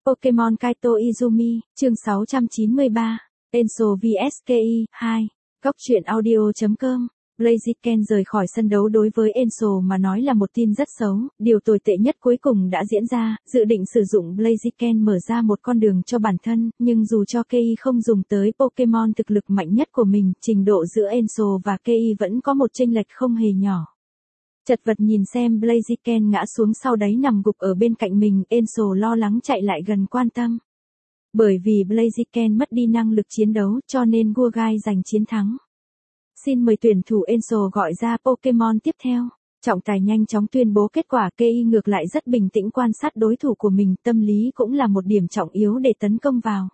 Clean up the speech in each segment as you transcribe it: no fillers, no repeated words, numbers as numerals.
Pokemon Kaito Izumi, chương 693, Enso vs Kei, 2, Góc truyện audio.com. Blaziken rời khỏi sân đấu đối với Enso mà nói là một tin rất xấu, điều tồi tệ nhất cuối cùng đã diễn ra, dự định sử dụng Blaziken mở ra một con đường cho bản thân, nhưng dù cho Kei không dùng tới Pokemon thực lực mạnh nhất của mình, trình độ giữa Enso và Kei vẫn có một chênh lệch không hề nhỏ. Chật vật nhìn xem Blaziken ngã xuống sau đấy nằm gục ở bên cạnh mình, Enso lo lắng chạy lại gần quan tâm. Bởi vì Blaziken mất đi năng lực chiến đấu cho nên Guogai giành chiến thắng. Xin mời tuyển thủ Enso gọi ra Pokemon tiếp theo. Trọng tài nhanh chóng tuyên bố kết quả. Kei ngược lại rất bình tĩnh quan sát đối thủ của mình, tâm lý cũng là một điểm trọng yếu để tấn công vào.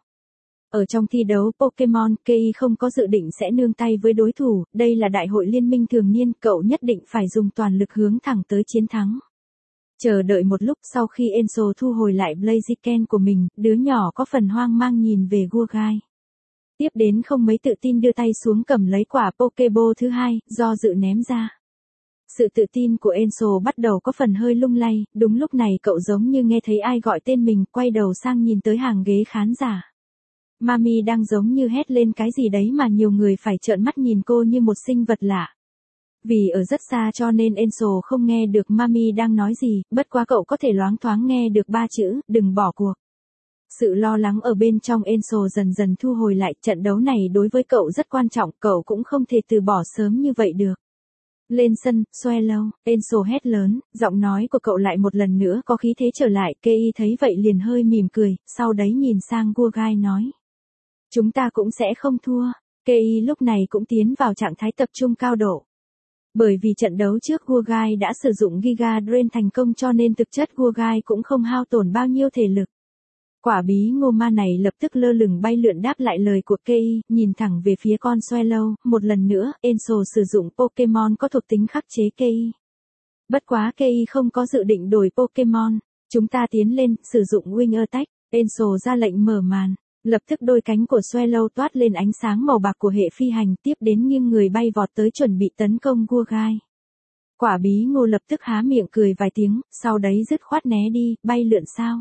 Ở trong thi đấu Pokemon, Kei không có dự định sẽ nương tay với đối thủ, đây là đại hội liên minh thường niên, cậu nhất định phải dùng toàn lực hướng thẳng tới chiến thắng. Chờ đợi một lúc sau khi Enso thu hồi lại Blaziken của mình, đứa nhỏ có phần hoang mang nhìn về Guogai. Tiếp đến không mấy tự tin đưa tay xuống cầm lấy quả Pokeball thứ hai, do dự ném ra. Sự tự tin của Enso bắt đầu có phần hơi lung lay, đúng lúc này cậu giống như nghe thấy ai gọi tên mình, quay đầu sang nhìn tới hàng ghế khán giả. Mami đang giống như hét lên cái gì đấy mà nhiều người phải trợn mắt nhìn cô như một sinh vật lạ. Vì ở rất xa cho nên Enso không nghe được Mami đang nói gì, bất quá cậu có thể loáng thoáng nghe được 3 chữ, đừng bỏ cuộc. Sự lo lắng ở bên trong Enso dần dần thu hồi lại, trận đấu này đối với cậu rất quan trọng, cậu cũng không thể từ bỏ sớm như vậy được. Lên sân, Swallow, Enso hét lớn, giọng nói của cậu lại một lần nữa có khí thế trở lại, Kei thấy vậy liền hơi mỉm cười, sau đấy nhìn sang Guogai nói. Chúng ta cũng sẽ không thua. Kei lúc này cũng tiến vào trạng thái tập trung cao độ. Bởi vì trận đấu trước Guogai đã sử dụng Giga Drain thành công cho nên thực chất Guogai cũng không hao tổn bao nhiêu thể lực. Quả bí ngô ma này lập tức lơ lửng bay lượn đáp lại lời của Kei, nhìn thẳng về phía con Swallow, một lần nữa, Enso sử dụng Pokemon có thuộc tính khắc chế Kei. Bất quá Kei không có dự định đổi Pokemon, chúng ta tiến lên, sử dụng Wing Attack, Enso ra lệnh mở màn. Lập tức đôi cánh của Swallow toát lên ánh sáng màu bạc của hệ phi hành, tiếp đến nghiêng người bay vọt tới chuẩn bị tấn công Guogai. Quả bí ngô lập tức há miệng cười vài tiếng, sau đấy dứt khoát né đi, bay lượn sao.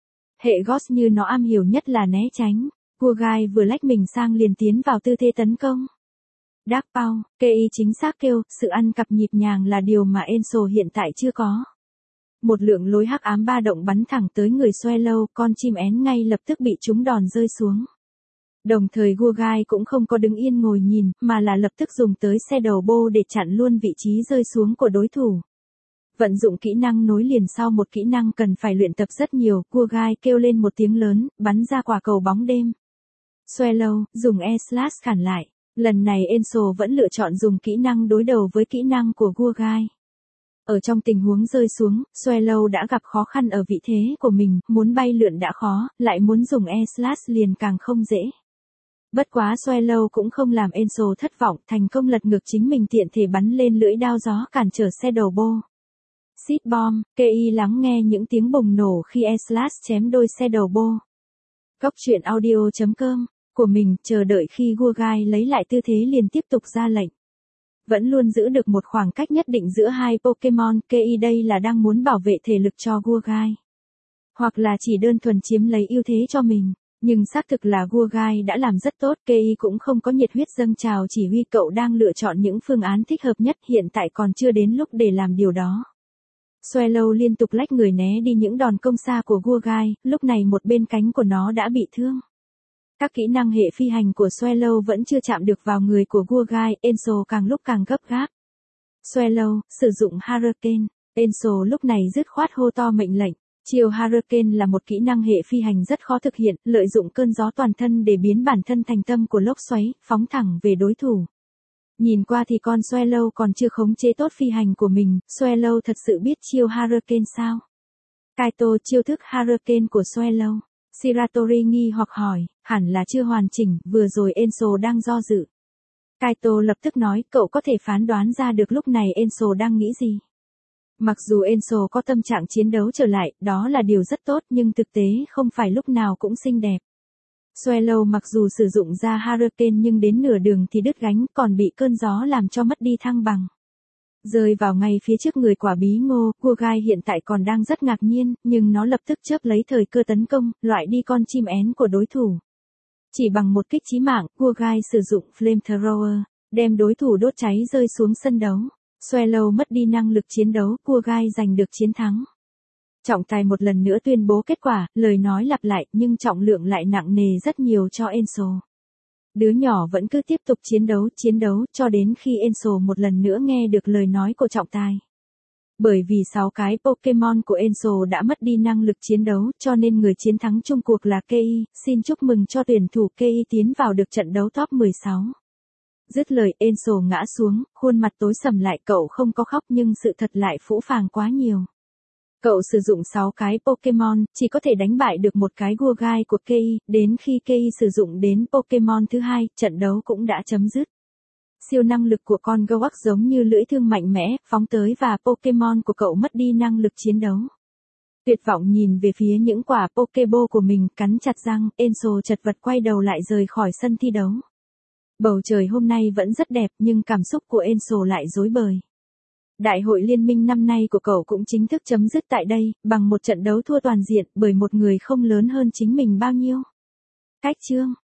Hệ Ghost như nó am hiểu nhất là né tránh, Guogai vừa lách mình sang liền tiến vào tư thế tấn công. Dark Pow, Kei chính xác kêu, sự ăn cặp nhịp nhàng là điều mà Enso hiện tại chưa có. Một lượng lối hắc ám ba động bắn thẳng tới người Swallow, con chim én ngay lập tức bị trúng đòn rơi xuống. Đồng thời Guogai cũng không có đứng yên ngồi nhìn, mà là lập tức dùng tới Shadow Ball để chặn luôn vị trí rơi xuống của đối thủ. Vận dụng kỹ năng nối liền sau một kỹ năng cần phải luyện tập rất nhiều, Guogai kêu lên một tiếng lớn, bắn ra quả cầu bóng đêm. Swallow, dùng E-Slash cản lại. Lần này Enso vẫn lựa chọn dùng kỹ năng đối đầu với kỹ năng của Guogai. Ở trong tình huống rơi xuống, Swallow đã gặp khó khăn ở vị thế của mình, muốn bay lượn đã khó, lại muốn dùng E-Slash liền càng không dễ. Bất quá Swallow cũng không làm Enso thất vọng, thành công lật ngược chính mình tiện thể bắn lên lưỡi đao gió cản trở Shadow Ball. Seed Bomb, Kei lắng nghe những tiếng bùng nổ khi E-Slash chém đôi Shadow Ball. Góc truyện audio.com của mình, chờ đợi khi Guogai lấy lại tư thế liền tiếp tục ra lệnh. Vẫn luôn giữ được một khoảng cách nhất định giữa hai Pokemon, Kei đây là đang muốn bảo vệ thể lực cho Guogai. Hoặc là chỉ đơn thuần chiếm lấy ưu thế cho mình. Nhưng xác thực là Guogai đã làm rất tốt, Kei cũng không có nhiệt huyết dâng trào, chỉ huy cậu đang lựa chọn những phương án thích hợp nhất, hiện tại còn chưa đến lúc để làm điều đó. Swallow liên tục lách người né đi những đòn công xa của Guogai, lúc này một bên cánh của nó đã bị thương. Các kỹ năng hệ phi hành của Swallow vẫn chưa chạm được vào người của Guogai, Enso càng lúc càng gấp gáp. Swallow, sử dụng Hurricane, Enso lúc này dứt khoát hô to mệnh lệnh. Chiêu Hurricane là một kỹ năng hệ phi hành rất khó thực hiện, lợi dụng cơn gió toàn thân để biến bản thân thành tâm của lốc xoáy, phóng thẳng về đối thủ. Nhìn qua thì con Swallow còn chưa khống chế tốt phi hành của mình, Swallow thật sự biết chiêu Hurricane sao? Kaito, chiêu thức Hurricane của Swallow. Shiratori nghi hoặc hỏi, hẳn là chưa hoàn chỉnh, vừa rồi Enso đang do dự. Kaito lập tức nói, cậu có thể phán đoán ra được lúc này Enso đang nghĩ gì. Mặc dù Enso có tâm trạng chiến đấu trở lại, đó là điều rất tốt, nhưng thực tế không phải lúc nào cũng xinh đẹp. Swallow mặc dù sử dụng ra Hurricane nhưng đến nửa đường thì đứt gánh, còn bị cơn gió làm cho mất đi thăng bằng. Rơi vào ngay phía trước người quả bí ngô, cua gai hiện tại còn đang rất ngạc nhiên, nhưng nó lập tức chớp lấy thời cơ tấn công, loại đi con chim én của đối thủ. Chỉ bằng một kích chí mạng, cua gai sử dụng flamethrower, đem đối thủ đốt cháy rơi xuống sân đấu. Swallow mất đi năng lực chiến đấu, cua gai giành được chiến thắng. Trọng tài một lần nữa tuyên bố kết quả, lời nói lặp lại nhưng trọng lượng lại nặng nề rất nhiều cho Enzo. Đứa nhỏ vẫn cứ tiếp tục chiến đấu cho đến khi Enzo một lần nữa nghe được lời nói của trọng tài. Bởi vì 6 cái Pokemon của Enzo đã mất đi năng lực chiến đấu cho nên người chiến thắng chung cuộc là Kei, xin chúc mừng cho tuyển thủ Kei tiến vào được trận đấu top 16. Dứt lời Enzo ngã xuống, khuôn mặt tối sầm lại, cậu không có khóc nhưng sự thật lại phũ phàng quá nhiều. Cậu sử dụng 6 cái Pokemon, chỉ có thể đánh bại được một cái Guogai của Kei, đến khi Kei sử dụng đến Pokemon thứ hai, trận đấu cũng đã chấm dứt. Siêu năng lực của con Gawak giống như lưỡi thương mạnh mẽ, phóng tới và Pokemon của cậu mất đi năng lực chiến đấu. Tuyệt vọng nhìn về phía những quả Pokeball của mình, cắn chặt răng, Enzo chật vật quay đầu lại rời khỏi sân thi đấu. Bầu trời hôm nay vẫn rất đẹp nhưng cảm xúc của Enzo lại rối bời. Đại hội liên minh năm nay của cậu cũng chính thức chấm dứt tại đây, bằng một trận đấu thua toàn diện bởi một người không lớn hơn chính mình bao nhiêu. Cách chương